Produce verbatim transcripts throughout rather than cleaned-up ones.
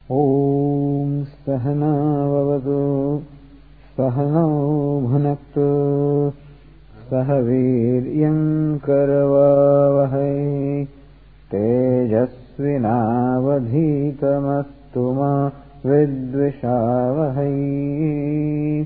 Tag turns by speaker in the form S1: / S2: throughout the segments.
S1: Om Sahana Vavadu Sahano Bhunaktu Sahaviryam Karavavahai Tejasvinavadhitamastu ma Vidvishavahai.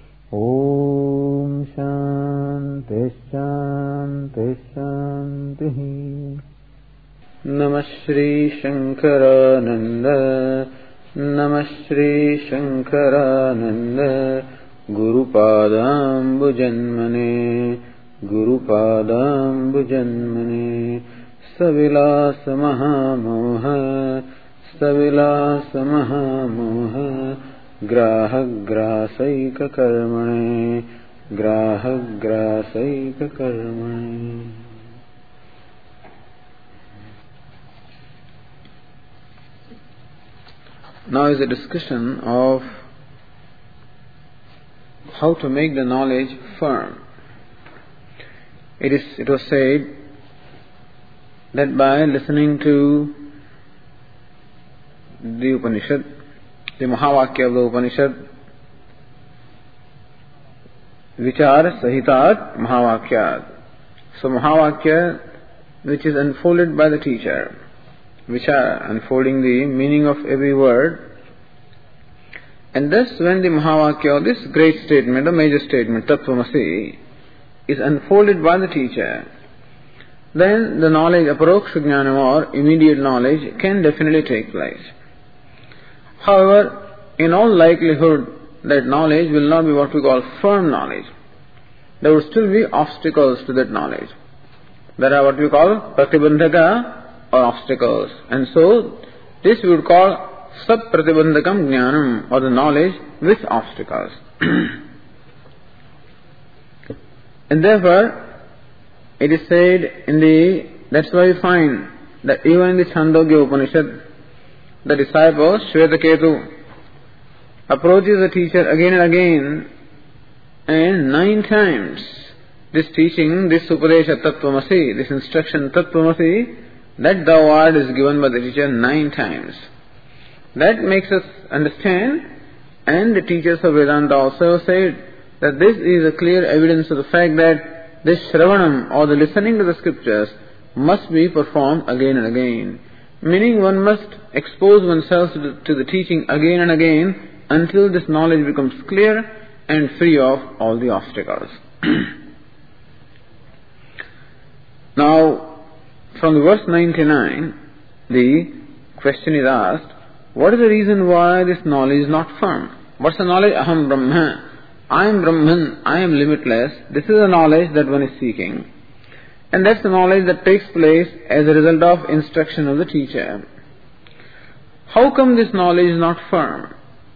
S1: Om Shanti Shanti Shanti. Namah Shri Shankarananda Namah Shri Shankarananda Guru Padambu Janmane Guru Padambu Janmane Savilasa Mahamoha Savilasa Mahamoha Graha Grasaika Karmane Graha Grasaika Karmane. Now is a discussion of how to make the knowledge firm. It is. It was said that by listening to the Upanishad, the Mahavakya of the Upanishad, Vichar Sahitat Mahavakyat. So Mahavakya, which is unfolded by the teacher, which are unfolding the meaning of every word. And thus when the Mahavakya, this great statement, the major statement, Tattvamasi, is unfolded by the teacher, then the knowledge, Aparoksha Jnanam or immediate knowledge, can definitely take place. However, in all likelihood, that knowledge will not be what we call firm knowledge. There will still be obstacles to that knowledge. There are what we call Pratibandhaka, or obstacles. And so, this we would call Sab-pratibandhakam jnanam, or the knowledge with obstacles. And therefore, it is said in the, that's why we find that even in the Chandogya Upanishad, the disciple Shvetaketu approaches the teacher again and again, and nine times this teaching, this Upadesha Tattvamasi, this instruction Tattvamasi, that thou art is given by the teacher nine times. That makes us understand, and the teachers of Vedanta also said that this is a clear evidence of the fact that this Shravanam, or the listening to the scriptures, must be performed again and again. Meaning one must expose oneself to the, to the teaching again and again until this knowledge becomes clear and free of all the obstacles. Now, from the verse ninety-nine, the question is asked, what is the reason why this knowledge is not firm? What's the knowledge? Aham Brahma. I am Brahman. I am limitless. This is the knowledge that one is seeking. And that's the knowledge that takes place as a result of instruction of the teacher. How come this knowledge is not firm?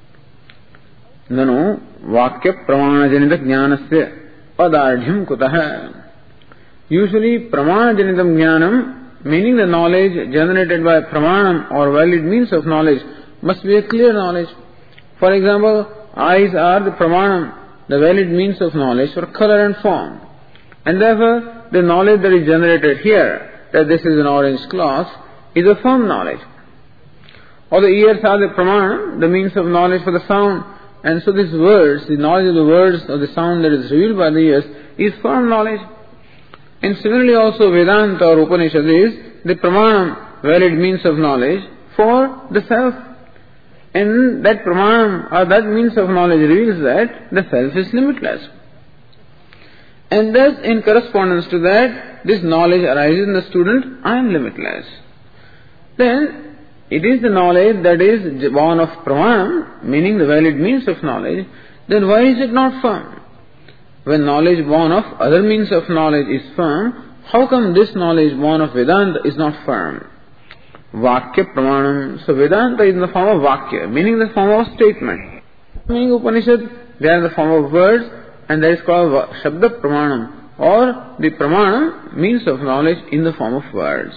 S1: Nanu Vakya Pramana Janita Jnanasya Padardhyam Kutaha. Usually, pramana janitam jnanam, meaning the knowledge generated by pramanam or valid means of knowledge, must be a clear knowledge. For example, eyes are the pramanam, the valid means of knowledge for color and form. And therefore, the knowledge that is generated here, that this is an orange cloth, is a firm knowledge. Or the ears are the pramanam, the means of knowledge for the sound. And so these words, the knowledge of the words or the sound that is revealed by the ears, is firm knowledge. And similarly also Vedanta or Upanishad is the pramanam, valid means of knowledge for the self. And that pramanam or that means of knowledge reveals that the self is limitless. And thus in correspondence to that, this knowledge arises in the student, I am limitless. Then it is the knowledge that is born of pramanam, meaning the valid means of knowledge, then why is it not firm? When knowledge born of other means of knowledge is firm, how come this knowledge born of Vedanta is not firm? Vakya Pramanam. So Vedanta is in the form of Vakya, meaning the form of statement. Meaning Upanishad, they are in the form of words, and that is called Shabda Pramanam, or the Pramanam, means of knowledge in the form of words.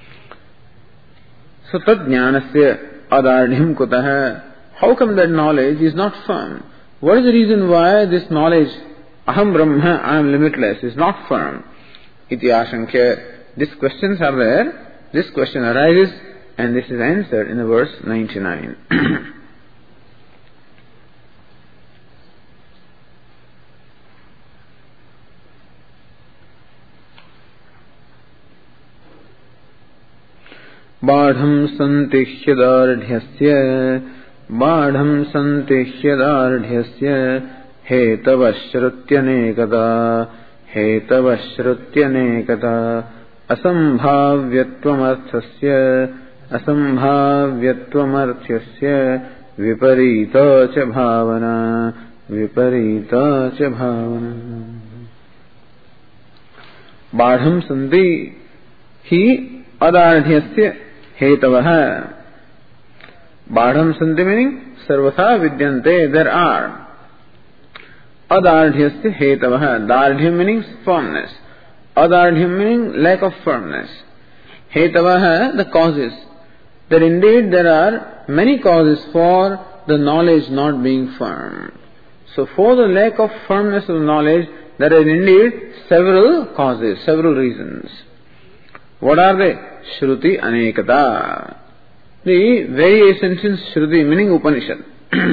S1: So Tat Jnanasya Adardhyam Kutaha. How come that knowledge is not firm? What is the reason why this knowledge, Aham Brahma, I am limitless, is not firm? Iti Ashankya. These questions are there. This question arises, And this is answered in the verse ninety-nine. Badham santihyadardhyasya Badham santihyadardhyasya hetavashrutyanekata hetavashrutyanekata asambhavyatvamarthasya asambhavyatvamarthyasya viparita cha bhavana viparita cha bhavana. Badham santi hi adardhyasya hetavaha. Badham santi meaning sarvatha vidyante, there are. Adardhyasya hetavaha. Dardhyam meaning firmness. Adardhyam meaning lack of firmness. Hetavaha, the causes. That indeed there are many causes for the knowledge not being firm. So for the lack of firmness of knowledge, there are indeed several causes, several reasons. What are they? Shruti anekata. The variations in Shruti meaning Upanishad.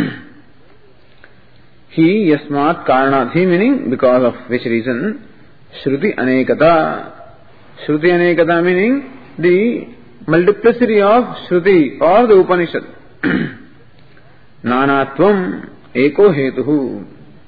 S1: He yasmat karanathi meaning because of which reason. Shruti anekata. Shruti anekata meaning the multiplicity of Shruti or the Upanishad. Nanatvam eko hetuhu.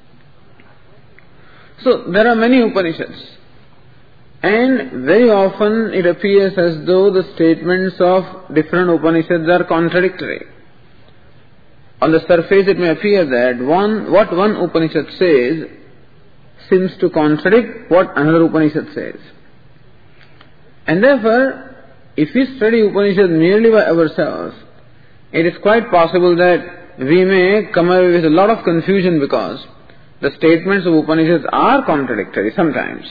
S1: So there are many Upanishads. And very often it appears as though the statements of different Upanishads are contradictory. On the surface it may appear that one, what one Upanishad says seems to contradict what another Upanishad says. And therefore, if we study Upanishad merely by ourselves, it is quite possible that we may come away with a lot of confusion because the statements of Upanishads are contradictory sometimes.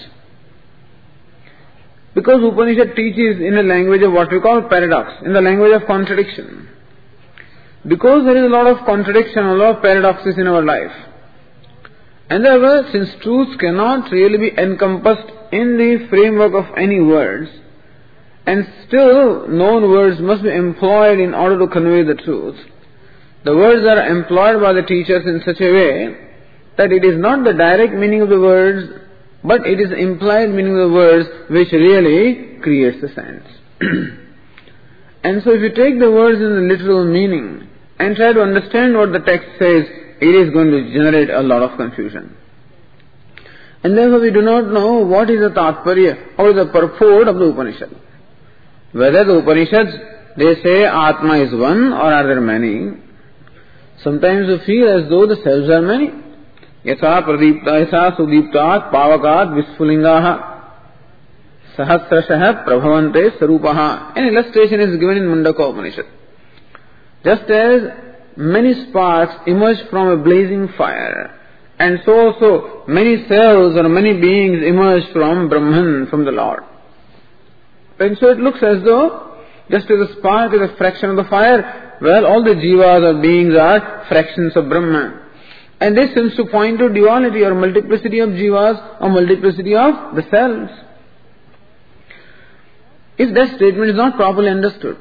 S1: Because Upanishad teaches in a language of what we call paradox, in the language of contradiction. Because there is a lot of contradiction, a lot of paradoxes in our life. And therefore, since truths cannot really be encompassed in the framework of any words, and still known words must be employed in order to convey the truth, the words are employed by the teachers in such a way that it is not the direct meaning of the words, but it is implied meaning of the words which really creates the sense. And so if you take the words in the literal meaning and try to understand what the text says, it is going to generate a lot of confusion. And therefore we do not know what is the tatparya, or the purport of the Upanishad. Whether the Upanishads, they say Atma is one or are there many. Sometimes we feel as though the selves are many. Yatha pradipta yasa sudiptat pavakat visfulingaha sahasrashaha prabhavante sarupaha. An illustration is given in Mundaka Upanishad. Just as many sparks emerge from a blazing fire, and so also many cells or many beings emerge from Brahman, from the Lord. And so it looks as though just as a spark is a fraction of the fire, well, all the jivas or beings are fractions of Brahman. And this seems to point to duality or multiplicity of jivas or multiplicity of the cells. If that statement is not properly understood,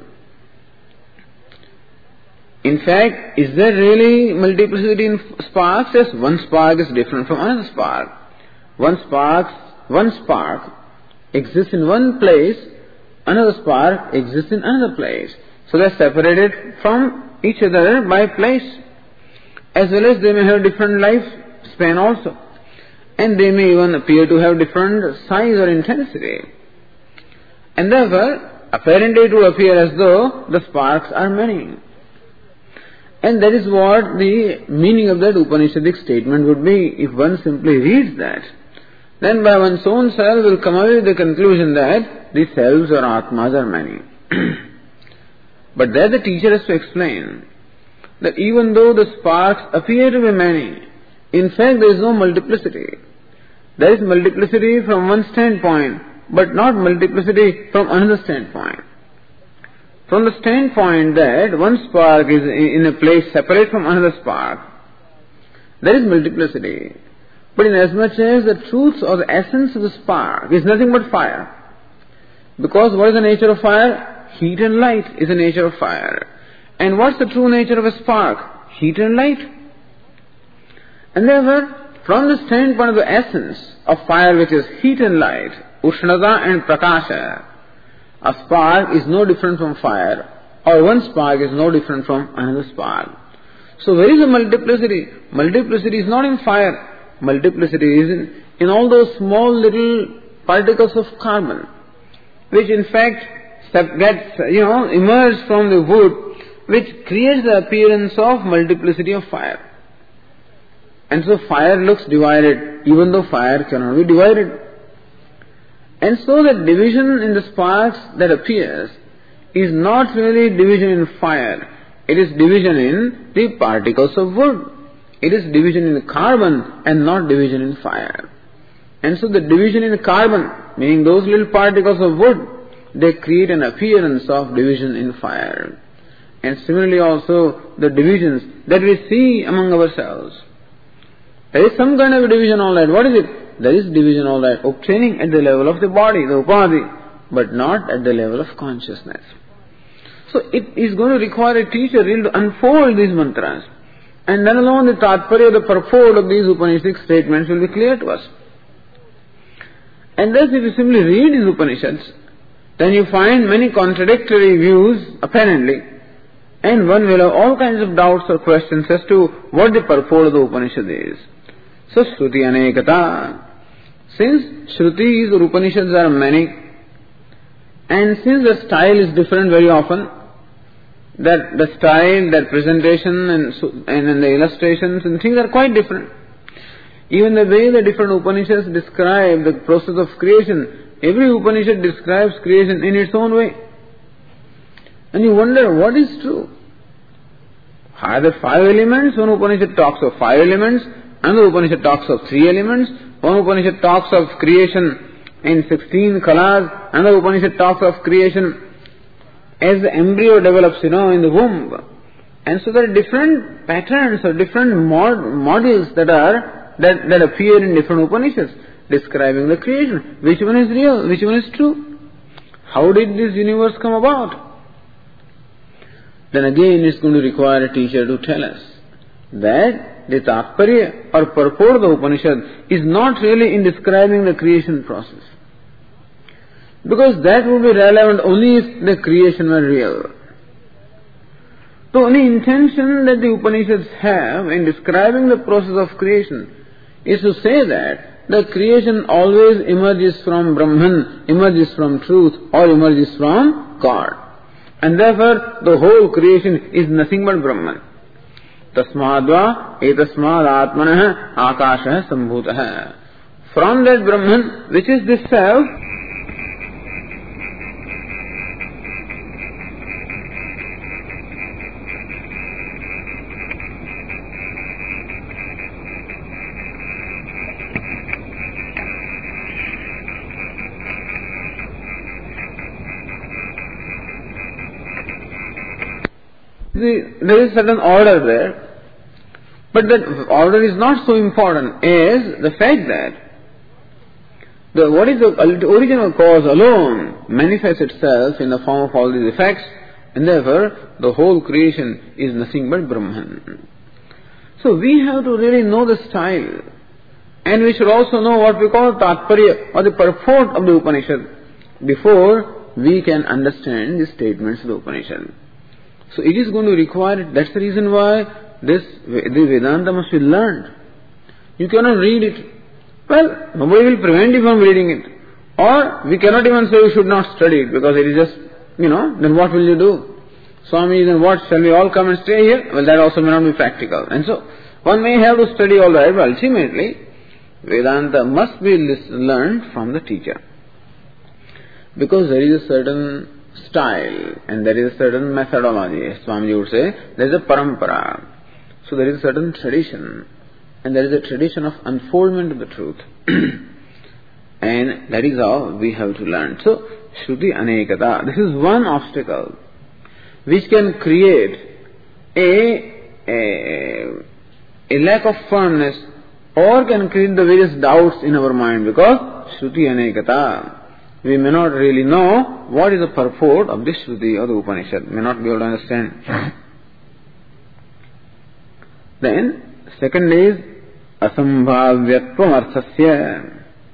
S1: in fact, is there really multiplicity in sparks? Yes, one spark is different from another spark. One spark, one spark exists in one place, another spark exists in another place. So they are separated from each other by place. As well as they may have different lifespan also. And they may even appear to have different size or intensity. And therefore, apparently it will appear as though the sparks are many. And that is what the meaning of that Upanishadic statement would be if one simply reads that. Then by one's own self will come away with the conclusion that the selves or Atmas are many. But there the teacher has to explain that even though the sparks appear to be many, in fact there is no multiplicity. There is multiplicity from one standpoint, but not multiplicity from another standpoint. From the standpoint that one spark is in a place separate from another spark, there is multiplicity. But in as much as the truth or the essence of the spark is nothing but fire. Because what is the nature of fire? heat and light is the nature of fire. And what's the true nature of a spark? Heat and light. And therefore, from the standpoint of the essence of fire, which is heat and light, Ushnata and Prakasha, a spark is no different from fire, or one spark is no different from another spark. So where is the multiplicity? Multiplicity is not in fire. Multiplicity is in, in all those small little particles of carbon, which in fact gets, you know, emerge from the wood, which creates the appearance of multiplicity of fire. And so fire looks divided, even though fire cannot be divided. And so the division in the sparks that appears is not really division in fire. It is division in the particles of wood. It is division in the carbon and not division in fire. And so the division in the carbon, meaning those little particles of wood, they create an appearance of division in fire. And similarly also the divisions that we see among ourselves. There is some kind of a division, all right. What is it? There is division, all right, obtaining at the level of the body, the upadhi, but not at the level of consciousness. So it is going to require a teacher really to unfold these mantras. And then alone the tatparya, the purport of these Upanishadic statements will be clear to us. And thus if you simply read these Upanishads, then you find many contradictory views, apparently, and one will have all kinds of doubts or questions as to what the purport of the Upanishad is. So Shruti Anekata. Since Shrutis or Upanishads are many, and since the style is different very often, that the style, that presentation and, and, and the illustrations and things are quite different. Even the way the different Upanishads describe the process of creation, every Upanishad describes creation in its own way. And you wonder what is true. Are there five elements? One Upanishad talks of five elements, another Upanishad talks of three elements, one Upanishad talks of creation in sixteen kalas, another Upanishad talks of creation as the embryo develops, you know, in the womb. And so there are different patterns or different mod- models that are, that, that appear in different Upanishads describing the creation. Which one is real? Which one is true? How did this universe come about? Then again it's going to require a teacher to tell us that the tatparya or purport of the Upanishad is not really in describing the creation process. Because that would be relevant only if the creation were real. The only intention that the Upanishads have in describing the process of creation is to say that the creation always emerges from Brahman, emerges from truth, or emerges from God. And therefore the whole creation is nothing but Brahman. Tasmadva etasmad atmanah akashah sambhutah. From that Brahman, which is this self, The, there is certain order there, but that order is not so important as the fact that the, what is the original cause alone manifests itself in the form of all these effects, and therefore the whole creation is nothing but Brahman. So we have to really know the style, and we should also know what we call tatparya or the purport of the Upanishad before we can understand the statements of the Upanishad. So it is going to require, that's the reason why this, the Vedanta must be learned. You cannot read it. Well, nobody will prevent you from reading it. Or we cannot even say you should not study it because it is just, you know, then what will you do? Swami, then what, shall we all come and stay here? Well, that also may not be practical. And so, one may have to study all right, but ultimately, Vedanta must be learned from the teacher. Because there is a certain style and there is a certain methodology. As Swamiji would say, there is a parampara. So there is a certain tradition, and there is a tradition of unfoldment of the truth. And that is how we have to learn. So, Shruti Anekata, this is one obstacle which can create a, a, a lack of firmness or can create the various doubts in our mind, because Shruti Anekata. we may not really know what is the purport of this Shruti or the Upanishad, may not be able to understand. Then, second is asambhavyatvam arthasya.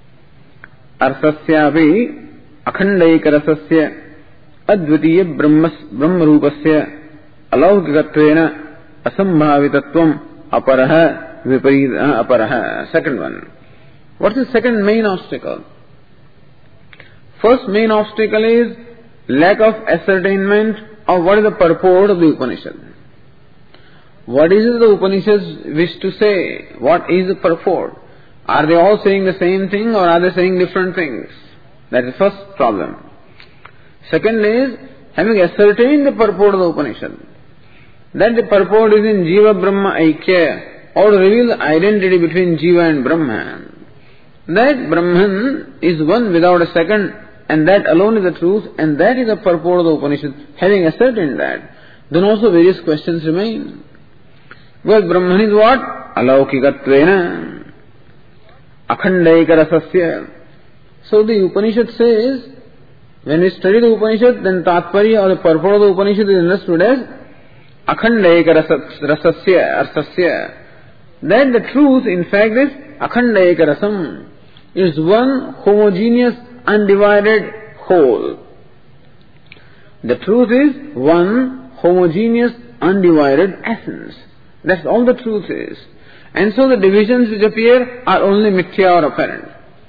S1: Arthasyapi akhandaikarasasya advitiya brahmarupasya alaukikatvena asambhavitatvam aparaha viparita aparaha. Second one. What is the second main obstacle? First main obstacle is lack of ascertainment of what is the purport of the Upanishad. What is it the Upanishads wish to say? What is the purport? Are they all saying the same thing or are they saying different things? That is the first problem. Second is having ascertained the purport of the Upanishad. That the purport is in Jiva Brahma Aikya, or to reveal the identity between Jiva and Brahma. That Brahman is one without a second, and that alone is the truth, and that is the purport of the Upanishad. Having ascertained that, then also various questions remain. Well, Brahman is what? Alaukikatvena, akhandaikarasasya. So the Upanishad says, when we study the Upanishad, then Tatparya or the purport of the Upanishad is understood as akhandaikarasasya, arsasya. That the truth, in fact, is akhandaikarasam. It is one homogeneous, undivided whole. The truth is one homogeneous, undivided essence. That's all the truth is. And so the divisions which appear are only mithya or apparent.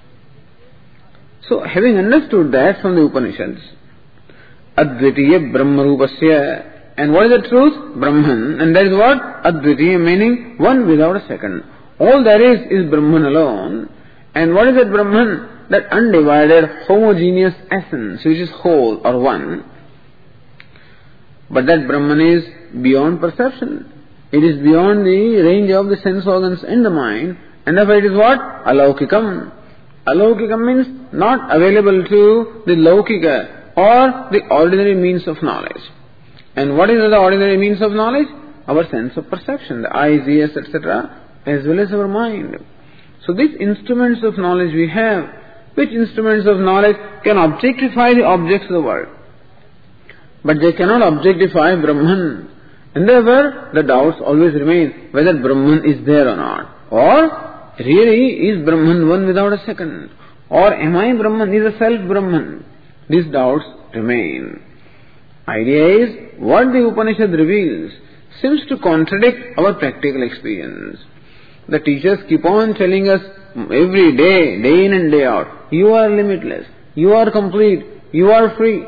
S1: So having understood that from the Upanishads, Advitiya Brahmarupasya, and what is the truth? Brahman. And that is what? Advitiya, meaning one without a second. All there is is Brahman alone. And what is that Brahman? That undivided, homogeneous essence, which is whole or one. But that Brahman is beyond perception. It is beyond the range of the sense organs and the mind. And therefore it is what? Alaukikam. Alaukikam means not available to the laukika or the ordinary means of knowledge. And what is the ordinary means of knowledge? Our sense of perception, the eyes, ears, et cetera, as well as our mind. So these instruments of knowledge we have, which instruments of knowledge can objectify the objects of the world. But they cannot objectify Brahman. And therefore the doubts always remain whether Brahman is there or not. Or really is Brahman one without a second? Or am I Brahman? Is a self Brahman? These doubts remain. Idea is, what the Upanishad reveals seems to contradict our practical experience. The teachers keep on telling us every day, day in and day out, you are limitless, you are complete, you are free.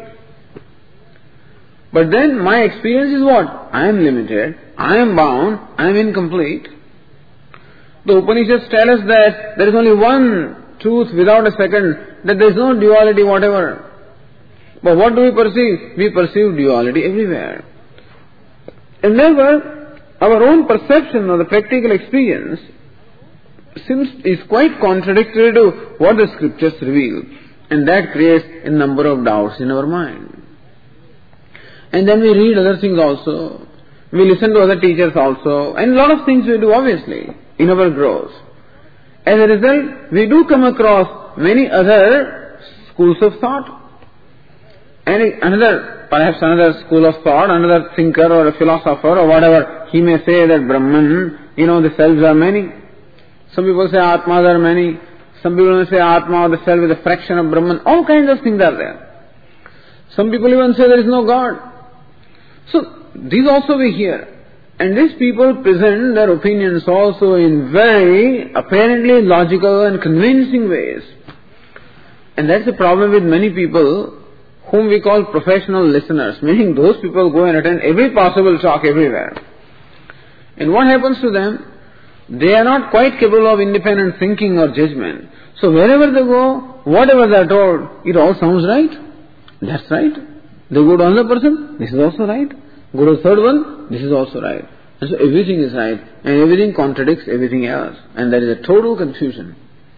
S1: But then my experience is what? I am limited, I am bound, I am incomplete. The Upanishads tell us that there is only one truth without a second, that there is no duality whatever. But what do we perceive? We perceive duality everywhere. And therefore, our own perception of the practical experience seems is quite contradictory to what the scriptures reveal. And that creates a number of doubts in our mind. And then we read other things also. We listen to other teachers also. And a lot of things we do obviously in our growth. As a result, we do come across many other schools of thought. And another, perhaps another school of thought, another thinker or a philosopher or whatever, he may say that Brahman, you know, the selves are many. Some people say Atmas are many. Some people may say Atma or the self is a fraction of Brahman. All kinds of things are there. Some people even say there is no God. So, these also we hear. And these people present their opinions also in very apparently logical and convincing ways. And that's the problem with many people whom we call professional listeners, meaning those people go and attend every possible talk everywhere. And what happens to them? They are not quite capable of independent thinking or judgment. So wherever they go, whatever they are told, it all sounds right. That's right. They go to another person, this is also right. Go to the third one, this is also right. And so everything is right, and everything contradicts everything else. And there is a total confusion.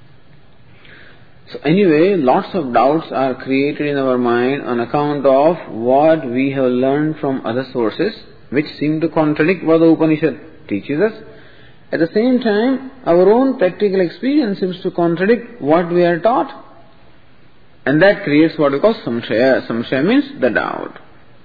S1: So anyway, lots of doubts are created in our mind on account of what we have learned from other sources, which seem to contradict what the Upanishad teaches us. At the same time, our own practical experience seems to contradict what we are taught. And that creates what we call samshaya. Samshaya means the doubt.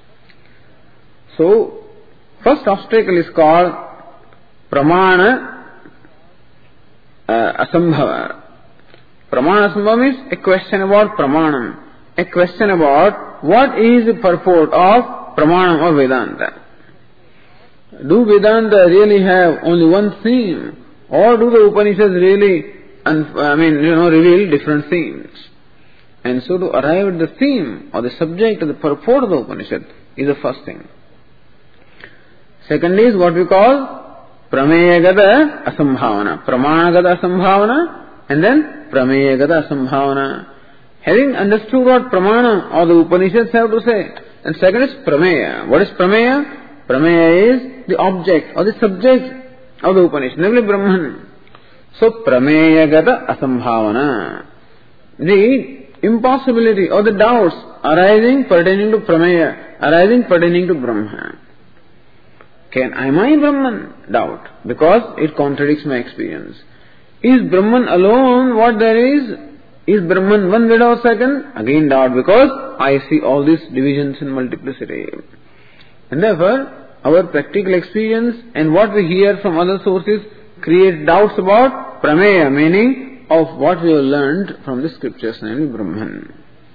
S1: So, first obstacle is called pramana uh, asambhava. Pramana asambhava means a question about pramanam. A question about what is the purport of pramanam or Vedanta. Do Vedanta really have only one theme? Or do the Upanishads really, I mean, you know, reveal different themes? And so to arrive at the theme or the subject or the purport of the Upanishad is the first thing. Second is what we call prameyagata asambhavana. Pramanagata asambhavana and then prameyagata asambhavana. Having understood what pramana or the Upanishads have to say. And second is prameya. What is prameya? Prameya is the object or the subject of the Upanishad, namely Brahman. So prameyagata asambhavana. The impossibility or the doubts arising pertaining to prameya, arising pertaining to Brahma. Can am I Brahman? Doubt. Because it contradicts my experience. Is Brahman alone what there is? Is Brahman one without second? Again doubt, because I see all these divisions in multiplicity. And therefore, our practical experience and what we hear from other sources create doubts about prameya, meaning of what we have learned from the scriptures, namely Brahman.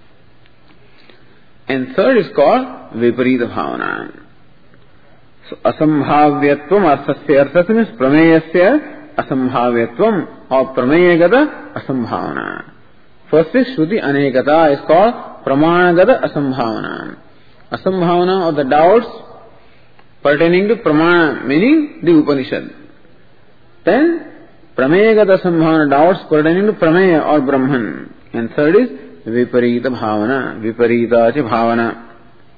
S1: And third is called viparita bhavana. So, asambhavyatvam arthasya. Arthasya means prameyasya asambhavyatvam or prameyagata asambhavana. First is Shruti Anekata is called Pramanagata Asambhavana. Asambhavana or the doubts pertaining to Pramana, meaning the Upanishad. Then Prameyagata Asambhavana, doubts pertaining to Prameya or Brahman. And third is Viparita Bhavana, Viparita cha Bhavana.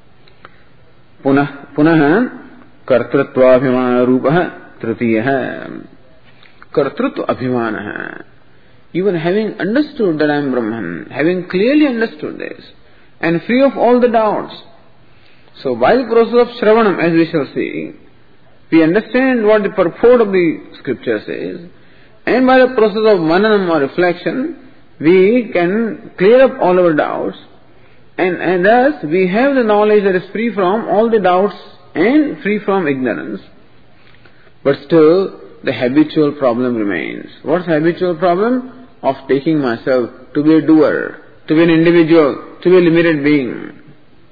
S1: Punah, Punah Kartrutva Abhimana Rupaha Tritiyaha. Kartrutva Abhimana. Even having understood that I am Brahman, having clearly understood this, and free of all the doubts. So by the process of Shravanam, as we shall see, we understand what the purport of the scripture says, and by the process of Mananam or reflection, we can clear up all our doubts, and, and thus we have the knowledge that is free from all the doubts and free from ignorance. But still, the habitual problem remains. What's the habitual problem? Of taking myself to be a doer, to be an individual, to be a limited being.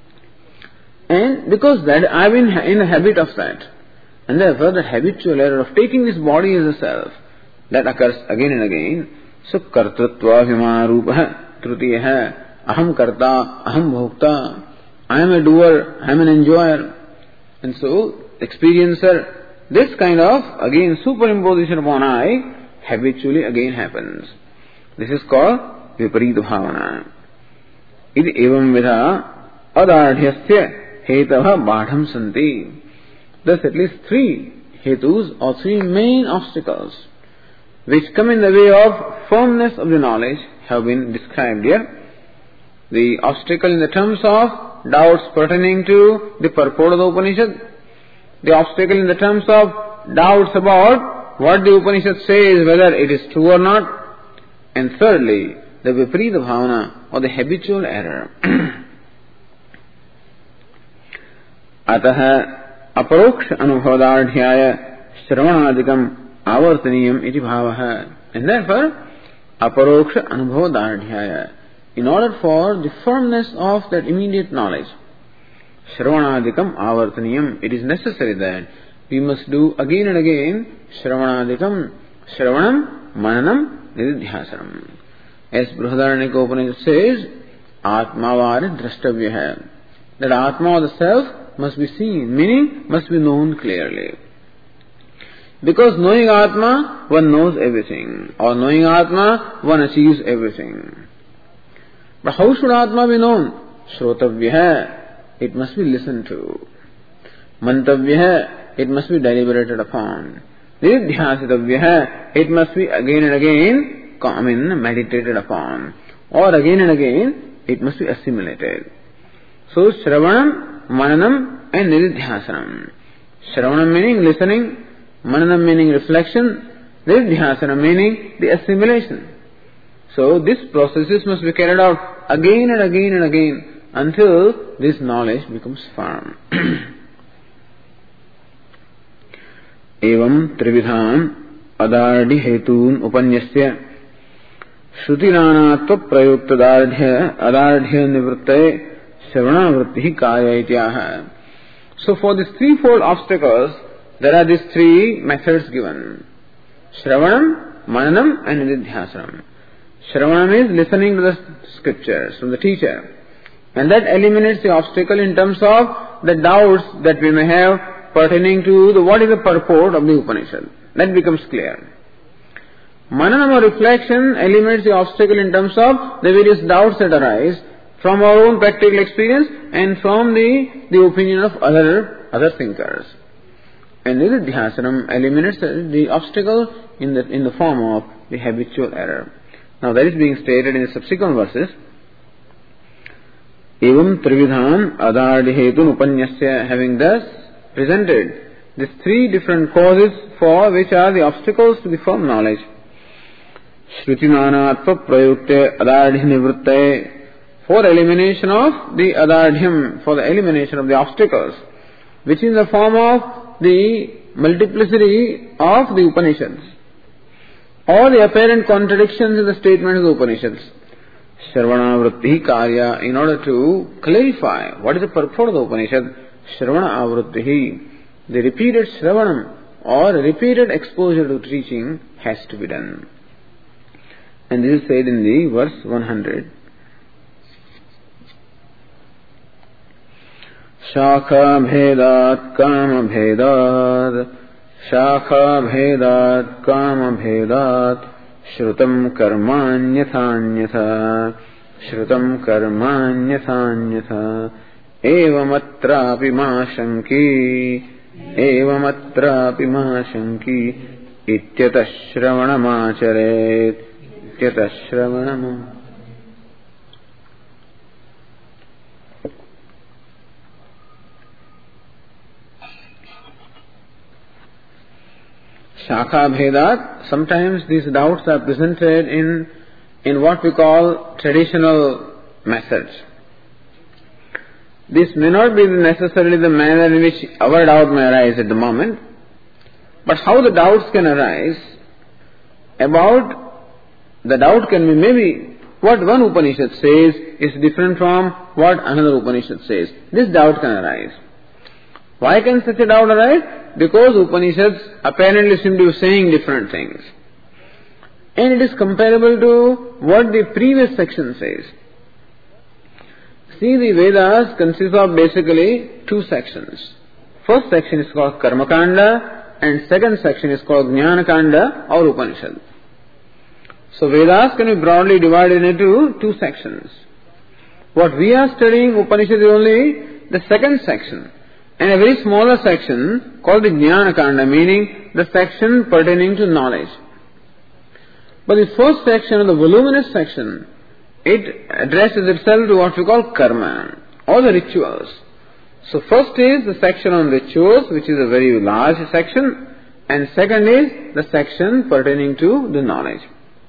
S1: And because that I've been in a habit of that, and therefore the habitual error of taking this body as a self, that occurs again and again. So kartrutva bhimana rupaha trutiyaha aham karta aham bhokta. I am a doer, I am an enjoyer. And so experiencer, this kind of again superimposition upon I habitually again happens. This is called viparita bhavana. Iti evam vidha adardhyasya hetava bādham santi. Thus at least three hetus or three main obstacles which come in the way of firmness of the knowledge have been described here. The obstacle in the terms of doubts pertaining to the purport of the Upanishad, the obstacle in the terms of doubts about what the Upanishad says, whether it is true or not, and thirdly, the viparita bhavana or the habitual error. Ataha aparoksha anubhavadārdhyāya shravanādikam avartaniyam iti bhavaha. And therefore, aparoksha anubhavadārdhyāya, in order for the firmness of that immediate knowledge, shravanādikam avartaniyam, it is necessary that we must do again and again shravanādikam, shravanam, mananam, nididhyasanam. As Brihadaranyaka Upanishad says, Atmavari drashtavya, that Atma or the self must be seen, meaning must be known clearly. Because knowing Atma, one knows everything, or knowing Atma, one achieves everything. But how should Atma be known? Shrotavya, it must be listened to. Mantavya, it must be deliberated upon. Nididhyasitavya, it must be again and again, I mean, meditated upon. Or again and again, it must be assimilated. So, Shravanam, Mananam and Nididhyasanam. Shravanam meaning listening, Mananam meaning reflection, Nididhyasanam meaning the assimilation. So this processes must be carried out again and again and again until this knowledge becomes firm. Evam trividhan adardi hetun upanyasya Shrutinanatva prayuktadardhya adardhya nivritte shravana kaya ityaha. So for these threefold obstacles, there are these three methods given. Shravanam, Mananam and Nididhyasanam. Shravanam is listening to the scriptures from the teacher. And that eliminates the obstacle in terms of the doubts that we may have pertaining to the, what is the purport of the Upanishad. That becomes clear. Mananam or reflection eliminates the obstacle in terms of the various doubts that arise from our own practical experience and from the, the opinion of other, other thinkers. And Nididhyasanam eliminates the, the obstacle in the, in the form of the habitual error. Now that is being stated in the subsequent verses. Evam trividhan adardihetun upanyasya, having thus presented these three different causes for which are the obstacles to the firm knowledge. Shrutinanatva prayukte adardhi nivritte, for elimination of the adardhyam, for the elimination of the obstacles, which is in the form of the multiplicity of the Upanishads, or the apparent contradictions in the statements of the Upanishads. Shravana vritti karya, in order to clarify what is the purport of the Upanishad, Shravana avritti, the repeated Shravanam or repeated exposure to teaching has to be done. And this is said in the verse one hundred. Shakha bhedat kama bhedat, Shakha bhedat kama bhedat, Shrutam karmanyatha Shrutam karmanyatha Evamatrapi ma shanki Evamatrapi ma shanki Ityata shravanamacharet Ityata shravanam. Shakha Bhedat, sometimes these doubts are presented in, in what we call traditional methods. This may not be necessarily the manner in which our doubt may arise at the moment, but how the doubts can arise about, the doubt can be maybe what one Upanishad says is different from what another Upanishad says. This doubt can arise. Why can such a doubt arise? Because Upanishads apparently seem to be saying different things. And it is comparable to what the previous section says. See, the Vedas consist of basically two sections. First section is called Karma Kanda and second section is called Jnana Kanda or Upanishad. So Vedas can be broadly divided into two sections. What we are studying, Upanishad, is only the second section. And a very smaller section called the Jnana Kanda, meaning the section pertaining to knowledge. But the first section, or the voluminous section, it addresses itself to what we call karma, or the rituals. So first is the section on rituals, which is a very large section, and second is the section pertaining to the knowledge.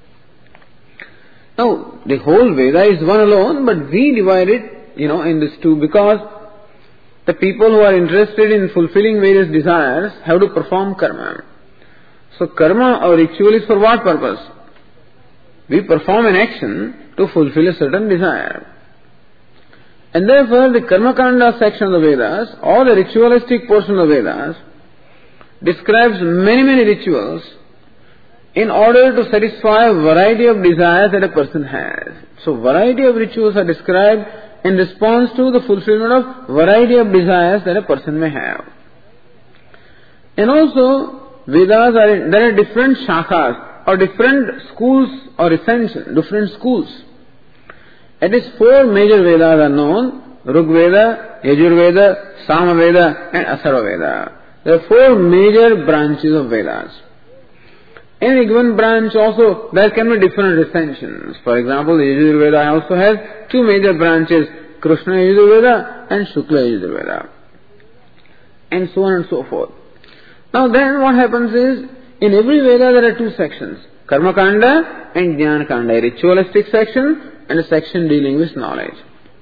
S1: Now, the whole Veda is one alone, but we divide it, you know, in these two because the people who are interested in fulfilling various desires have to perform karma. So karma or ritual is for what purpose? We perform an action to fulfill a certain desire. And therefore the Karma Kanda section of the Vedas or the ritualistic portion of the Vedas describes many many rituals in order to satisfy a variety of desires that a person has. So variety of rituals are described in response to the fulfillment of variety of desires that a person may have. And also, Vedas are, there are different shakhas or different schools or essential, different schools. At least four major Vedas are known: Rig Veda, Yajur Veda, Sama Veda and Atharva Veda. There are four major branches of Vedas. In a given branch also, there can be different recensions. For example, the Yajur Veda also has two major branches, Krishna Yajur Veda and Shukla Yajur Veda. And so on and so forth. Now then what happens is, in every Veda there are two sections. Karma Kanda and Jnana Kanda, a ritualistic section and a section dealing with knowledge.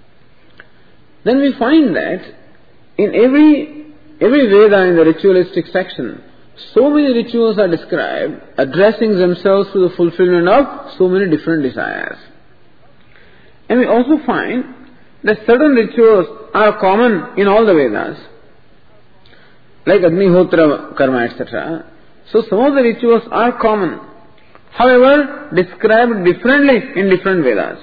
S1: Then we find that in every, every Veda in the ritualistic section, so many rituals are described addressing themselves to the fulfillment of so many different desires. And we also find that certain rituals are common in all the Vedas, like Agnihotra Karma, et cetera. So some of the rituals are common, however described differently in different Vedas.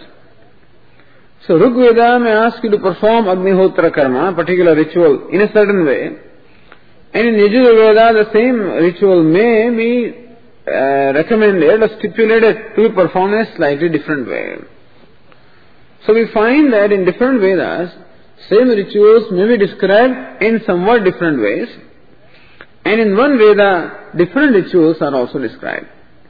S1: So Rig Veda may ask you to perform Agnihotra Karma, a particular ritual, in a certain way. And in Yajur Veda, the same ritual may be uh, recommended or stipulated to be performed in a slightly different way. So we find that in different Vedas, same rituals may be described in somewhat different ways. And in one Veda, different rituals are also described.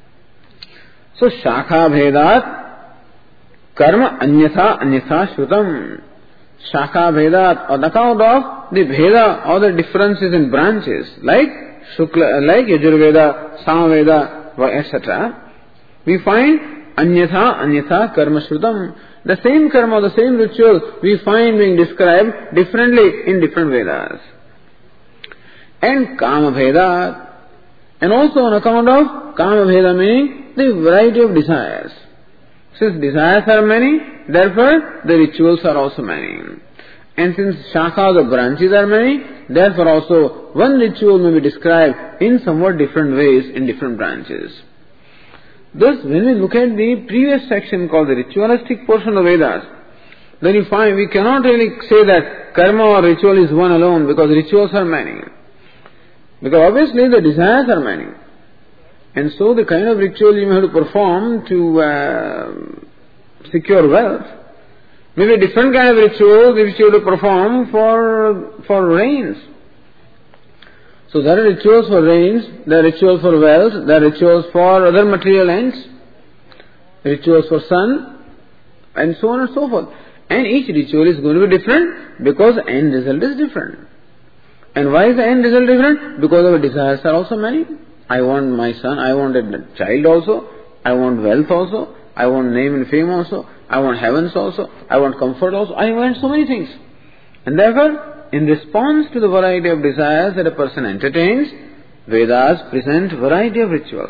S1: So Shakha Bhedat Karma Anyatha Anyatha Shrutam. Shakha Bhedat, on account of the Bheda or the differences in branches, like Shukla, like Yajurveda, Samaveda, et cetera. We find Anyatha Anyatha Karma Shrutam. The same karma, the same ritual, we find being described differently in different Vedas. And Kama Bhedat, and also on account of Kama Bheda, meaning the variety of desires. Since desires are many, therefore the rituals are also many. And since Shakha, the branches are many, therefore also one ritual may be described in somewhat different ways in different branches. Thus, when we look at the previous section called the ritualistic portion of Vedas, then you find we cannot really say that karma or ritual is one alone, because rituals are many. Because obviously the desires are many. And so the kind of ritual you may have to perform to uh, secure wealth may be a different kind of ritual which you have to perform for, for rains. So there are rituals for rains, there are rituals for wealth, there are rituals for other material ends, rituals for sun, and so on and so forth. And each ritual is going to be different because the end result is different. And why is the end result different? Because our desires are also many. I want my son, I want a child also, I want wealth also, I want name and fame also, I want heavens also, I want comfort also, I want so many things. And therefore, in response to the variety of desires that a person entertains, Vedas present variety of rituals.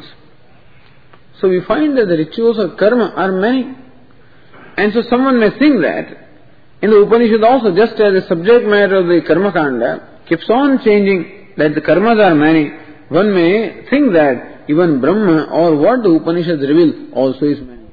S1: So we find that the rituals of karma are many. And so someone may think that in the Upanishad also, just as the subject matter of the Karma Kanda keeps on changing, that the karmas are many, one may think that even Brahma or what the Upanishads reveal also is many.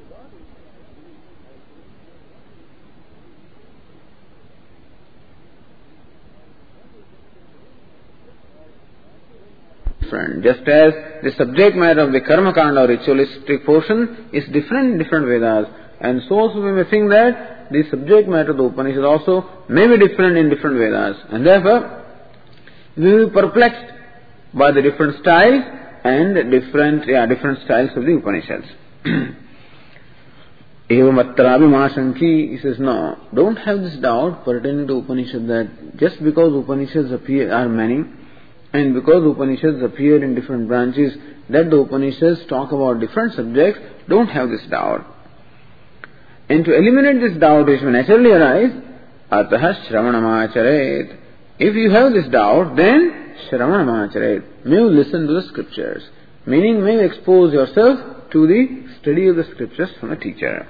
S1: Just as the subject matter of the Karma Kanda or ritualistic portion is different in different Vedas, and so also we may think that the subject matter of the Upanishad also may be different in different Vedas, and therefore we will be perplexed by the different styles and different yeah, different styles of the Upanishads. Evamatrabimasanki, he says, no, don't have this doubt pertaining to Upanishad that just because Upanishads appear are many, and because Upanishads appear in different branches, that the Upanishads talk about different subjects, don't have this doubt. And to eliminate this doubt which may naturally arise, ataha shravanamacharet. If you have this doubt, then shravanamacharet. May you listen to the scriptures. Meaning, may you expose yourself to the study of the scriptures from a teacher.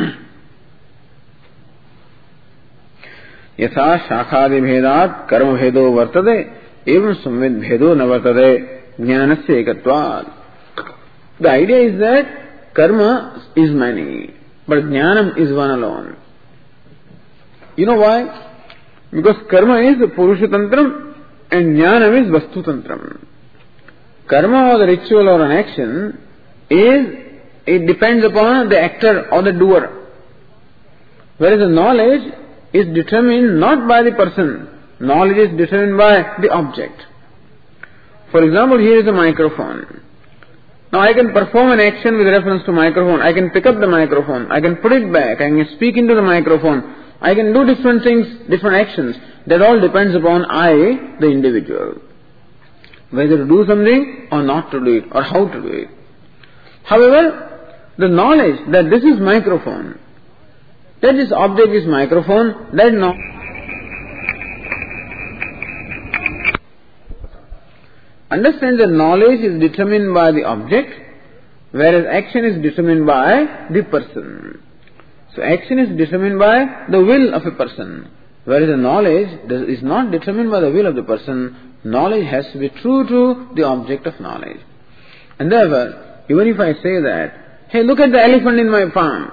S1: Yatha shakhadi bhedat karma bhedo vartade. Even samvid bhedo navartade jnanasya ekatvad. The idea is that karma is many, but jnanam is one alone. You know why? Because karma is purusha tantram and jnanam is vastu tantram. Karma or the ritual or an action is, it depends upon the actor or the doer. Whereas the knowledge is determined not by the person. Knowledge is determined by the object. For example, here is a microphone. Now I can perform an action with reference to microphone. I can pick up the microphone. I can put it back. I can speak into the microphone. I can do different things, different actions. That all depends upon I, the individual. Whether to do something or not to do it, or how to do it. However, the knowledge that this is microphone, that this object is microphone, that no. Understand that knowledge is determined by the object, whereas action is determined by the person. So action is determined by the will of a person, whereas the knowledge is not determined by the will of the person. Knowledge has to be true to the object of knowledge. And therefore, even if I say that, hey, look at the elephant in my palm,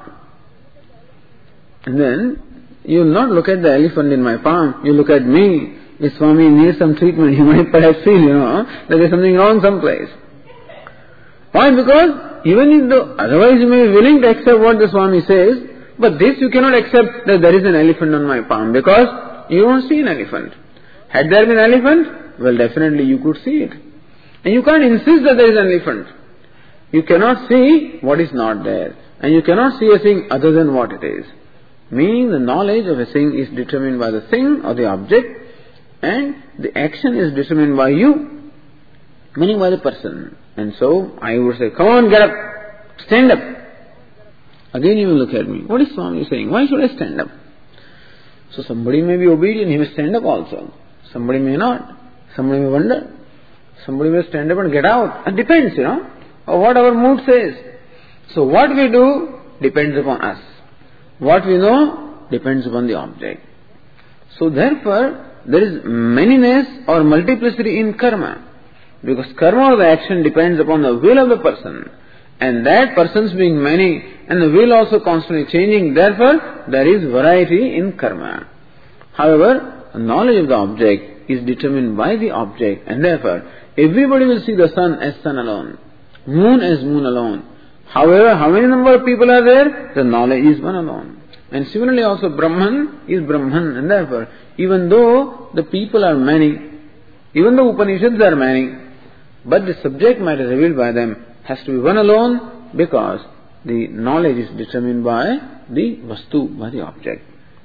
S1: and then you will not look at the elephant in my palm, you look at me. If Swami needs some treatment, you might perhaps feel, you know, that there is something wrong someplace. Why? Because even if the, otherwise you may be willing to accept what the Swami says, but this you cannot accept that there is an elephant on my palm, because you don't see an elephant. Had there been an elephant, well, definitely you could see it. And you can't insist that there is an elephant. You cannot see what is not there. And you cannot see a thing other than what it is. Meaning the knowledge of a thing is determined by the thing or the object, and the action is determined by you, meaning by the person. And so I would say, come on, get up, stand up. Again you will look at me. What is Swami saying? Why should I stand up? So somebody may be obedient, he may stand up also. Somebody may not. Somebody may wonder. Somebody may stand up and get out. It depends, you know, or what our mood says. So what we do depends upon us. What we know depends upon the object. So therefore, there is manyness or multiplicity in karma. Because karma or the action depends upon the will of the person. And that person's being many, and the will also constantly changing. Therefore, there is variety in karma. However, knowledge of the object is determined by the object, and therefore, everybody will see the sun as sun alone, moon as moon alone. However, how many number of people are there? The knowledge is one alone. And similarly also Brahman is Brahman, and therefore, even though the people are many, even though Upanishads are many, but the subject matter revealed by them has to be one alone, because the knowledge is determined by the vastu, by the object.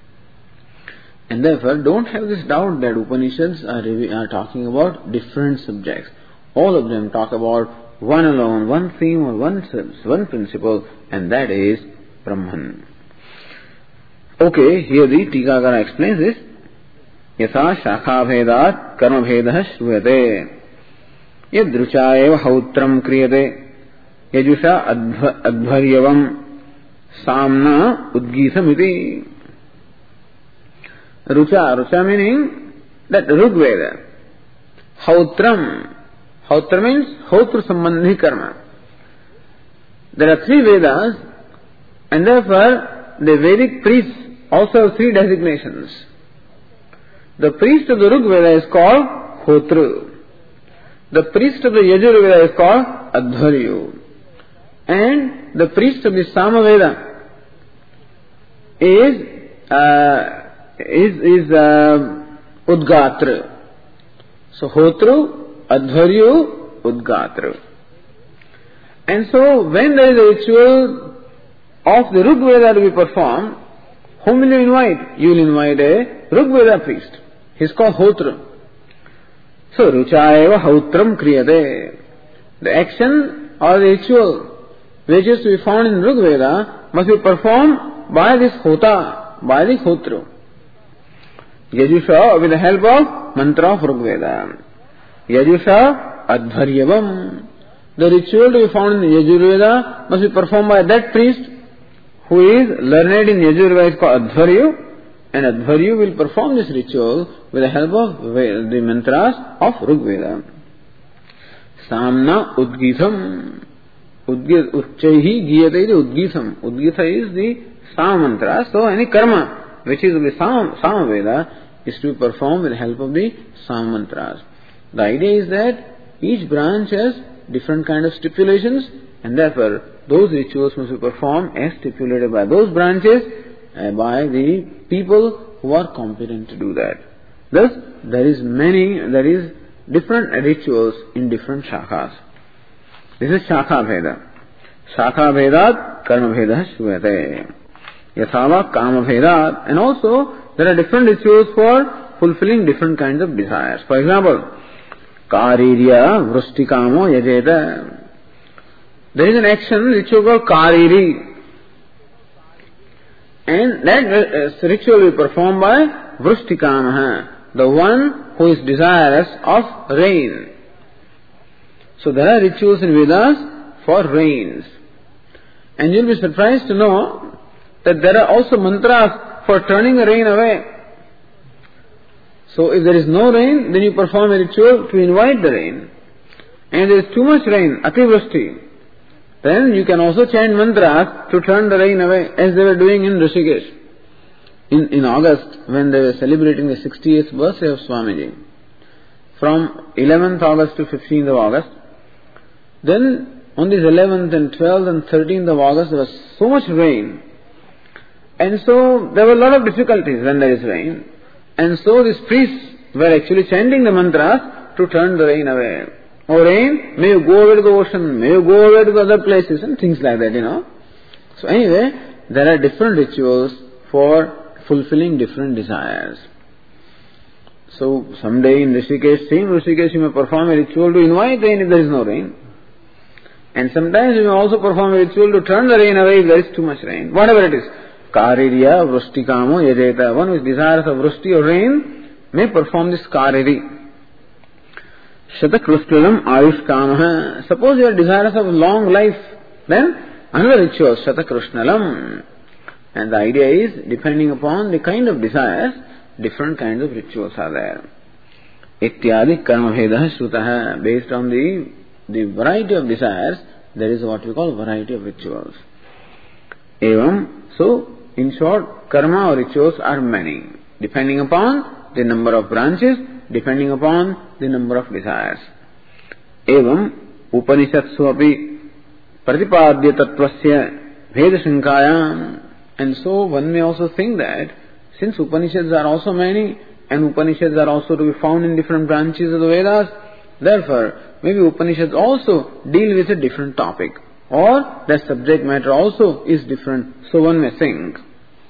S1: And therefore, don't have this doubt that Upanishads are, are talking about different subjects. All of them talk about one alone, one theme or one, one principle, and that is Brahman. Okay, here the Tikakara explains this. Yatha shakha bhedat karma bhedah shruyate yadrucha eva hautram kriyate yajusha adbharyavam samna udgisam iti. Rucha, Rucha meaning that Rigveda. Hautram. Hautra means Hautra Sambandhi Karma. There are three Vedas, and therefore the Vedic priests also have three designations. The priest of the Rigveda is called Hotru. The priest of the Yajurveda is called Adharyu. And the priest of the Samaveda is uh, is is uh, Udgatra. So Hotru, Adharyu, Udgatra. And so when there is a ritual of the Rigveda to be performed, whom will you invite? You will invite a Rigveda priest. He is called Hotru. So Ruchayeva Hautram Kriyate. The action or the ritual which is to be found in Rigveda must be performed by this Hota, by the Hotru. Yajusha with the help of mantra of Rigveda. Yajusha Adharyavam. The ritual to be found in Yajurveda must be performed by that priest who is learned in Yajurveda, is called Adharyu, and Adharyu will perform this ritual with the help of the mantras of Rigveda. Samna Udgitham. Uchchaihi Giyate is Udgitham. Udgitha is the Sam mantra. So any karma which is of the Sam, Samaveda is to be performed with the help of the Sam mantras. The idea is that each branch has different kind of stipulations, and therefore those rituals must be performed as stipulated by those branches, uh, by the people who are competent to do that. Thus, there is many, there is different rituals in different shakhas. This is Shakha Veda. Shakha Vedat Karma Vedah Shruyate. Yathava Kama Vedat. And also, there are different rituals for fulfilling different kinds of desires. For example, Karirya Vrustikamo Yajeta. there is an action ritual called Kariri. And that uh, ritual will be performed by Vrustikamaha, the one who is desirous of rain. So there are rituals in Vedas for rains. And you'll be surprised to know that there are also mantras for turning the rain away. So if there is no rain, then you perform a ritual to invite the rain. And if there is too much rain, Ativrushti, then you can also chant mantras to turn the rain away, as they were doing in Rishikesh. In, in August, when they were celebrating the sixtieth birthday of Swamiji, from eleventh August to fifteenth of August, then on this eleventh and twelfth and thirteenth of August, there was so much rain. And so there were a lot of difficulties when there is rain. And so these priests were actually chanting the mantras to turn the rain away. Oh rain, may you go away to the ocean, may you go away to the other places, and things like that, you know. So anyway, there are different rituals for fulfilling different desires. So someday in Rishikesh, same Rishikesh, you may perform a ritual to invite rain if there is no rain. And sometimes you may also perform a ritual to turn the rain away if there is too much rain. Whatever it is. Kaririya, Vrustikamo, Yajeta. One who is desirous of Vrushti or rain may perform this Kariri. Shatakrushnalam Ayushkamaha. Suppose you are desirous of long life, then another ritual, Shatakrushnalam. And the idea is, depending upon the kind of desires, different kinds of rituals are there. Ityadi karma bhedah shrutaha. Based on the, the variety of desires, there is what we call variety of rituals. Evam, so in short, karma or rituals are many, depending upon the number of branches, depending upon the number of desires. Evam, Upanishatsu api pratipadya tattvasya bhedashankayam. And so one may also think that since Upanishads are also many, and Upanishads are also to be found in different branches of the Vedas, therefore maybe Upanishads also deal with a different topic, or their subject matter also is different. So one may think.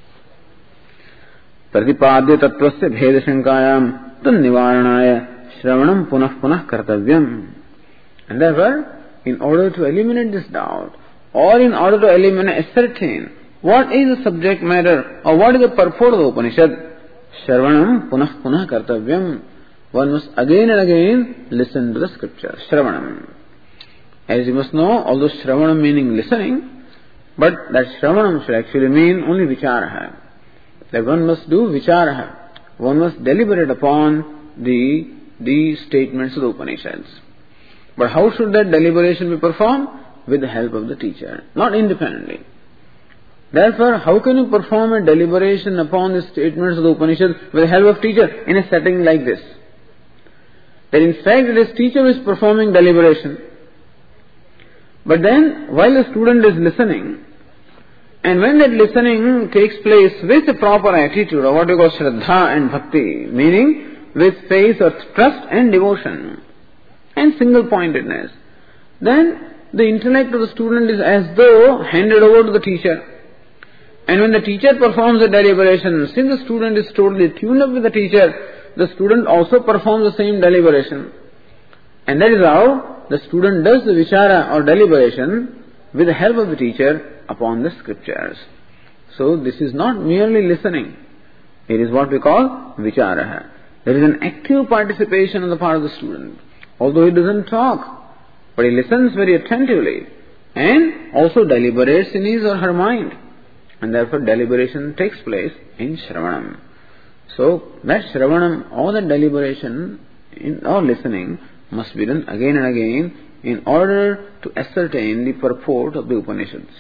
S1: Pratipadya tattvasya bhedashankayam tannivaranaya shravanam punah punah kartavyam. And therefore, in order to eliminate this doubt, or in order to eliminate, ascertain what is the subject matter, or what is the purport of the Upanishad, shravanam punah punah kartavyam. One must again and again listen to the scripture. Shravanam. As you must know, although Shravanam meaning listening, but that Shravanam should actually mean only Vicharaha. That one must do Vicharaha. One must deliberate upon the, the statements of the Upanishads. But how should that deliberation be performed? With the help of the teacher, not independently. Therefore, how can you perform a deliberation upon the statements of the Upanishads with the help of teacher in a setting like this? That in fact it is teacher who is performing deliberation. But then, while the student is listening, and when that listening takes place with a proper attitude, or what we call Shraddha and Bhakti, meaning with faith or trust and devotion, and single-pointedness, then the intellect of the student is as though handed over to the teacher. And when the teacher performs the deliberation, since the student is totally tuned up with the teacher, the student also performs the same deliberation. And that is how the student does the vichara or deliberation with the help of the teacher upon the scriptures. So this is not merely listening. It is what we call vichara. There is an active participation on the part of the student. Although he doesn't talk, but he listens very attentively and also deliberates in his or her mind. And therefore deliberation takes place in Shravanam. So that Shravanam or that deliberation in, or listening must be done again and again in order to ascertain the purport of the Upanishads.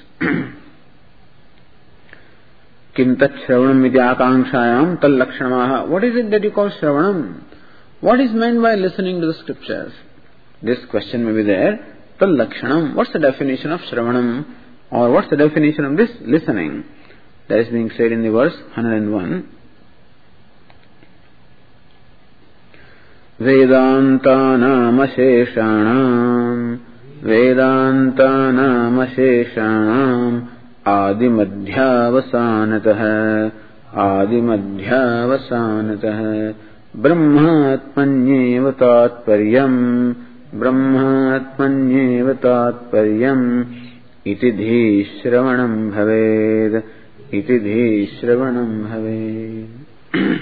S1: Kim tat Shravanam iti akankshayam tal lakshanamaha. What is it that you call Shravanam? What is meant by listening to the scriptures? This question may be there. Tal lakshanam. What's the definition of Shravanam? Or what's the definition of this listening? That is being said in the verse one hundred one. Vedantanam asheshanam Vedantanam asheshanam Adimadhyavasanatah Adimadhyavasanatah Brahmatmanyeva tatparyam ब्रह्मात्मन्येव तात्पर्यम् इति धीश्रवणं भवेद इति धीश्रवणं भवेद।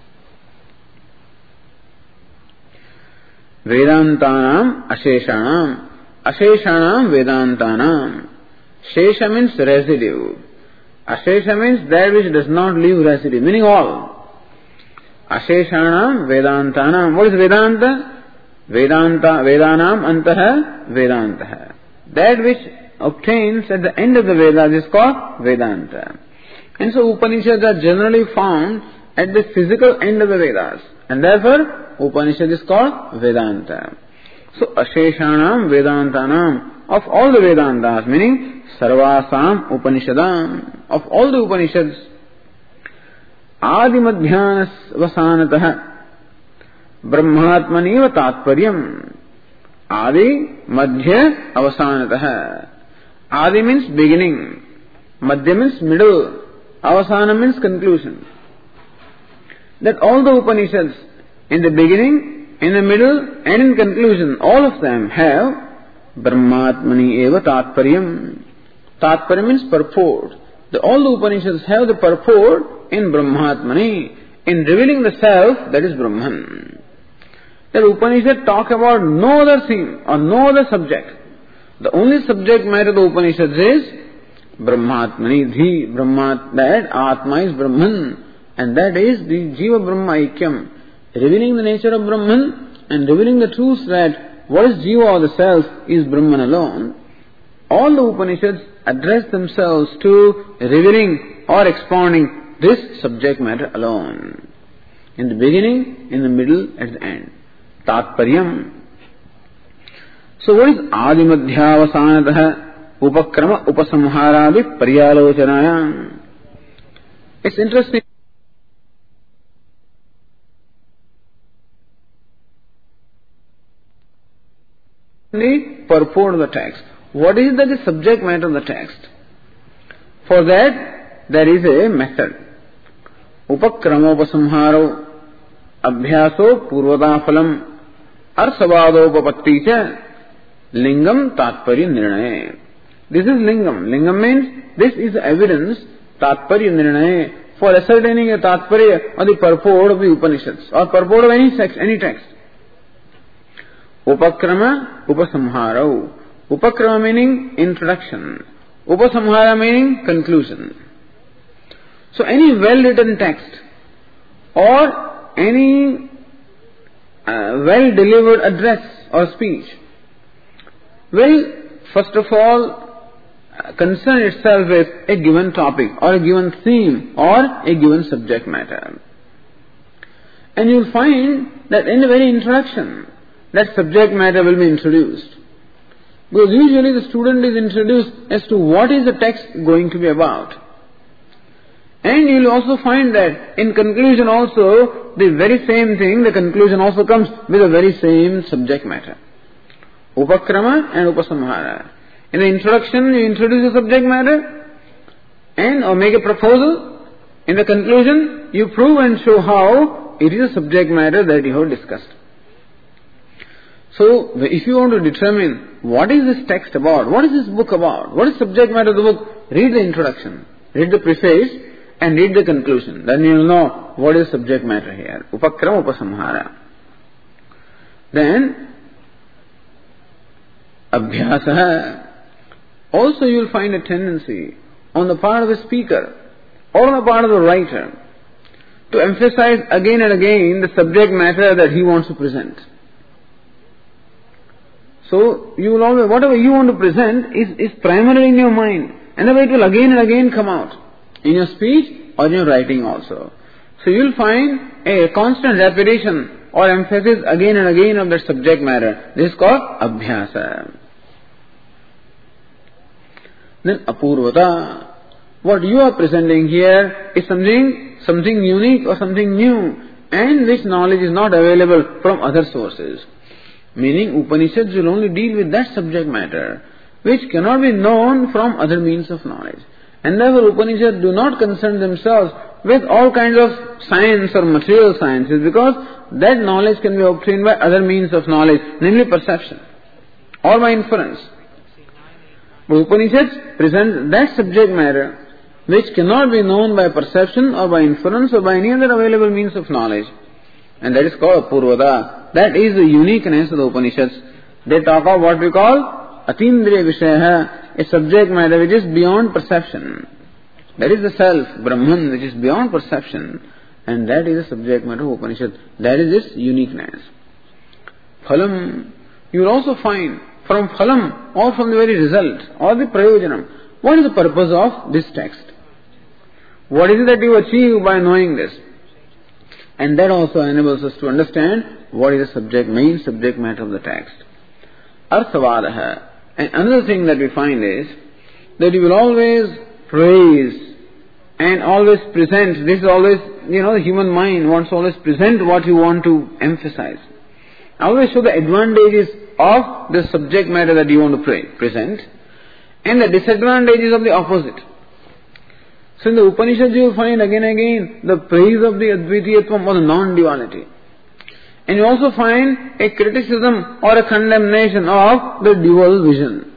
S1: वेदांतानाम अशेषाणाम अशेषाणाम वेदांतानाम। Shesha means residue. Ashesha means that which does not leave residue, meaning all. Asheshanam Vedantanam. What is Vedanta? Vedanta, Vedanam Antaha Vedantaha. That which obtains at the end of the Vedas is called Vedanta. And so Upanishads are generally found at the physical end of the Vedas. And therefore Upanishad is called Vedanta. So Asheshanam Vedantanam. Of all the Vedantas, meaning Sarvasam Upanishadam, of all the Upanishads, Adi Madhyanas Vasanataha Brahmatmaniva Tatparyam. Adi Madhya Avasanataha. Adi means beginning, Madhya means middle, Avasana means conclusion. That all the Upanishads, in the beginning, in the middle, and in conclusion, all of them have Brahmatmani eva tatparyam. Tatparyam means purport. The, all the Upanishads have the purport in Brahmatmani, in revealing the self that is Brahman. The Upanishads talk about no other theme or no other subject. The only subject matter of the Upanishads is Brahmatmani, the Brahmat, that Atma is Brahman, and that is the Jiva Brahma Aikyam, revealing the nature of Brahman and revealing the truth that what is Jiva or the self is Brahman alone. All the Upanishads address themselves to revealing or expounding this subject matter alone. In the beginning, in the middle, at the end. Tatparyam. So what is Adimadhyavasanataha Upakrama Upasamharadi Paryalochanayam? It's interesting. The purport of the text. What is the subject matter of the text? For that, there is a method. Upakramopasamharo Abhyaso Purvadafalam Arsavadopapatti cha Lingam Tatparya Nirnaya. This is Lingam. Lingam means this is evidence, Tatparya Nirnaya, for ascertaining a Tatparya or the purport of the Upanishads or purport of any text, any text. Upakrama, Upasamhara. Upakrama meaning introduction. Upasamhara meaning conclusion. So any well-written text or any uh, well-delivered address or speech will first of all uh, concern itself with a given topic or a given theme or a given subject matter. And you'll find that in the very introduction, that subject matter will be introduced. Because usually the student is introduced as to what is the text going to be about. And you will also find that in conclusion also, the very same thing, the conclusion also comes with the very same subject matter. Upakrama and Upasamhara. In the introduction, you introduce the subject matter and or make a proposal. In the conclusion, you prove and show how it is a subject matter that you have discussed. So, if you want to determine what is this text about, what is this book about, what is the subject matter of the book, read the introduction, read the preface, and read the conclusion. Then you will know what is the subject matter here. Upakrama Upasamhara. Then, Abhyasa. Also you will find a tendency on the part of the speaker or on the part of the writer to emphasize again and again the subject matter that he wants to present. So, you will always, whatever you want to present is, is primarily in your mind. And then it will again and again come out. In your speech or in your writing also. So, you will find a constant repetition or emphasis again and again of that subject matter. This is called Abhyasa. Then Apurvata. What you are presenting here is something, something unique or something new. And this knowledge is not available from other sources. Meaning Upanishads will only deal with that subject matter which cannot be known from other means of knowledge. And therefore Upanishads do not concern themselves with all kinds of science or material sciences, because that knowledge can be obtained by other means of knowledge, namely perception or by inference. But Upanishads present that subject matter which cannot be known by perception or by inference or by any other available means of knowledge. And that is called Apurvata. That is the uniqueness of the Upanishads. They talk of what we call Atindriya Vishaya, a subject matter which is beyond perception. That is the self, Brahman, which is beyond perception. And that is the subject matter of Upanishad. That is its uniqueness. Phalam, you will also find from phalam or from the very result or the prayojanam, what is the purpose of this text? What is it that you achieve by knowing this? And that also enables us to understand what is the subject, main subject matter of the text. Arthavadaha. And another thing that we find is that you will always praise and always present. This is always, you know, the human mind wants to always present what you want to emphasize. Always show the advantages of the subject matter that you want to pray, present, and the disadvantages of the opposite. So in the Upanishads you will find again and again the praise of the Advitiyatvam or the non-duality. And you also find a criticism or a condemnation of the dual vision.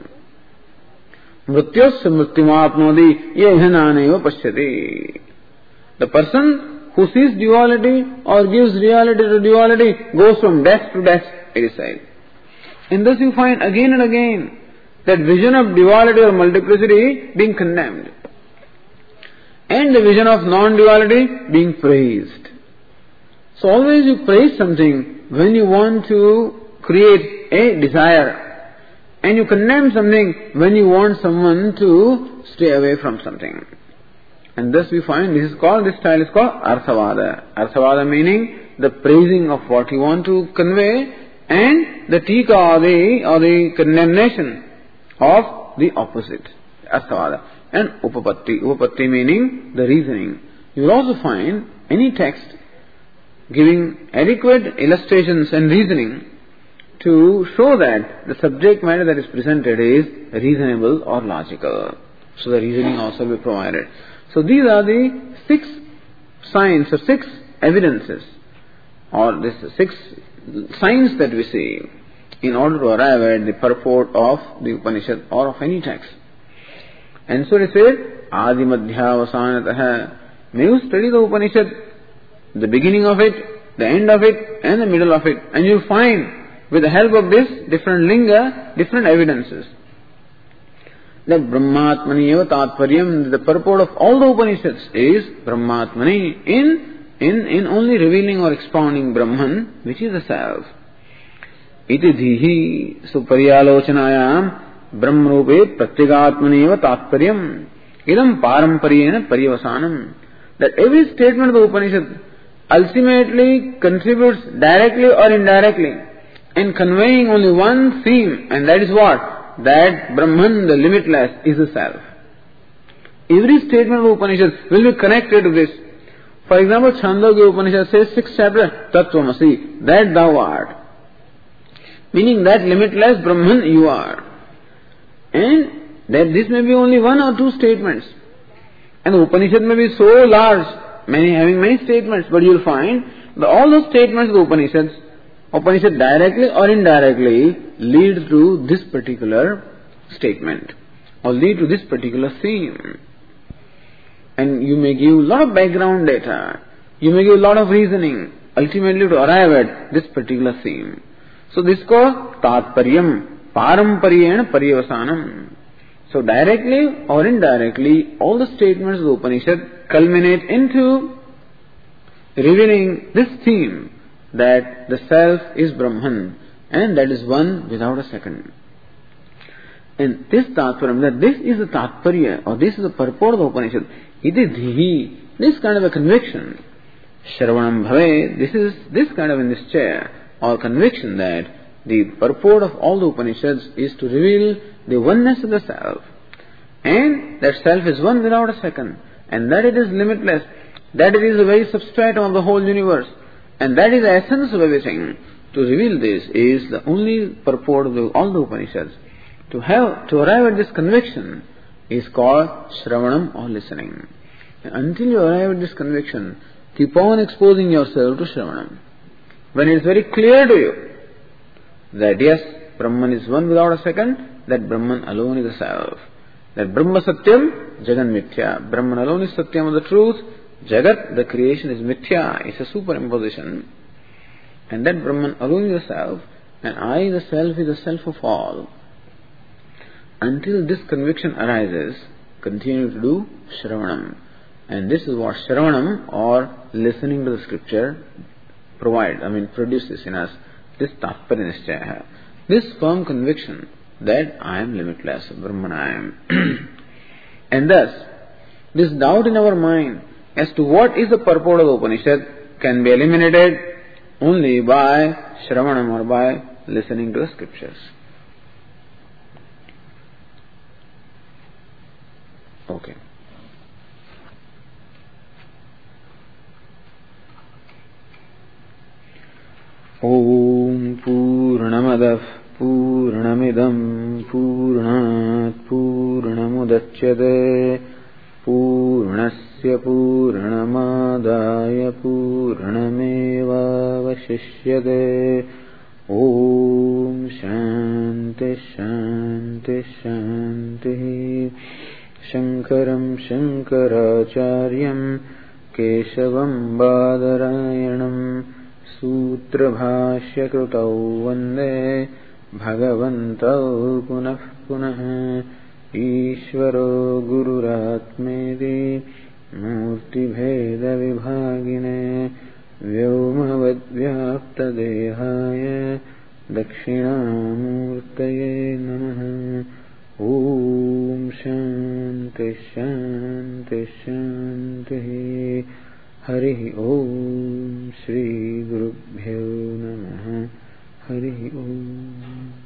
S1: Mrityasya mrityumapnodi yehananeva pashyati. The person who sees duality or gives reality to duality goes from death to death, it is said. And thus you find again and again that vision of duality or multiplicity being condemned, and the vision of non-duality being praised. So always you praise something when you want to create a desire, and you condemn something when you want someone to stay away from something. And thus we find this is called, this style is called Arthavada. Arthavada meaning the praising of what you want to convey, and the tika or the, or the condemnation of the opposite. Arthavada. And Upapatti. Upapatti meaning the reasoning. You will also find any text giving adequate illustrations and reasoning to show that the subject matter that is presented is reasonable or logical. So the reasoning also will be provided. So these are the six signs or six evidences or this six signs that we see in order to arrive at the purport of the Upanishad or of any text. And so it says, Adi Madhya Vasanataha. May you study the Upanishad, the beginning of it, the end of it, and the middle of it. And you'll find, with the help of this different linga, different evidences. That Brahmatmani eva tatparyam, the purport of all the Upanishads is Brahmatmani, in, in, in only revealing or expounding Brahman, which is the self. Iti dhihi suparyalochanayam Brahmarupe pratyagatmani eva tatparyam idam parampariyena parivasanam. That every statement of the Upanishad ultimately contributes directly or indirectly in conveying only one theme, and that is what? That Brahman, the limitless, is the self. Every statement of the Upanishad will be connected to this. For example, Chandogya Upanishad says, sixth chapter, Tattvamasi, that thou art. Meaning that limitless Brahman you are. And that this may be only one or two statements. And the Upanishad may be so large, many having many statements, but you will find that all those statements of the Upanishads, Upanishad directly or indirectly lead to this particular statement or lead to this particular theme. And you may give a lot of background data, you may give a lot of reasoning, ultimately to arrive at this particular theme. So this is called Tatparyam, Parampariyena Parivasanam. So directly or indirectly, all the statements of the Upanishad culminate into revealing this theme, that the self is Brahman, and that is one without a second. And this Tatparyam, that this is the Tatparya, or this is the purport of the Upanishad, iti dhihi, this kind of a conviction, Shravanam bhave, this is this kind of a nischaya, or conviction that the purport of all the Upanishads is to reveal the oneness of the self, and that self is one without a second, and that it is limitless, that it is the very substratum of the whole universe, and that is the essence of everything. To reveal this is the only purport of the, all the Upanishads. To have, to arrive at this conviction is called Shravanam or listening. And until you arrive at this conviction, keep on exposing yourself to Shravanam. When it is very clear to you that yes, Brahman is one without a second, that Brahman alone is the self. That Brahma Satyam, Jagan Mithya. Brahman alone is Satyam of the truth. Jagat, the creation, is Mithya. It's a superimposition. And that Brahman alone is the self. And I, the self, is the self of all. Until this conviction arises, continue to do Shravanam. And this is what Shravanam, or listening to the scripture, provide, I mean, produces in us. This Tatparya Nishchaya. This firm conviction that I am limitless, Brahman I am. And thus, this doubt in our mind as to what is the purport of the Upanishad can be eliminated only by Shravanam, or by listening to the scriptures. Okay. Om Purnamadav Purnamidam Purnat Purnamudachyate Purnasya Purnamadaya Purnameva Vashishyate. Om Shanti Shanti Shanti. Shankaram Shankaracharyam Keshavam Badarayanam Sutra Bhashya Krutau Vande Bhagavantau Punah Punah. Ishvaro Gururatmedi Murti Bheda Vibhagine Vyomavad Vyapta Dehaya Dakshinamurtaye Namaha. Om Shanti Shanti Shanti. Hari Om. Shri Gurubhyo Namaha. Hari Om.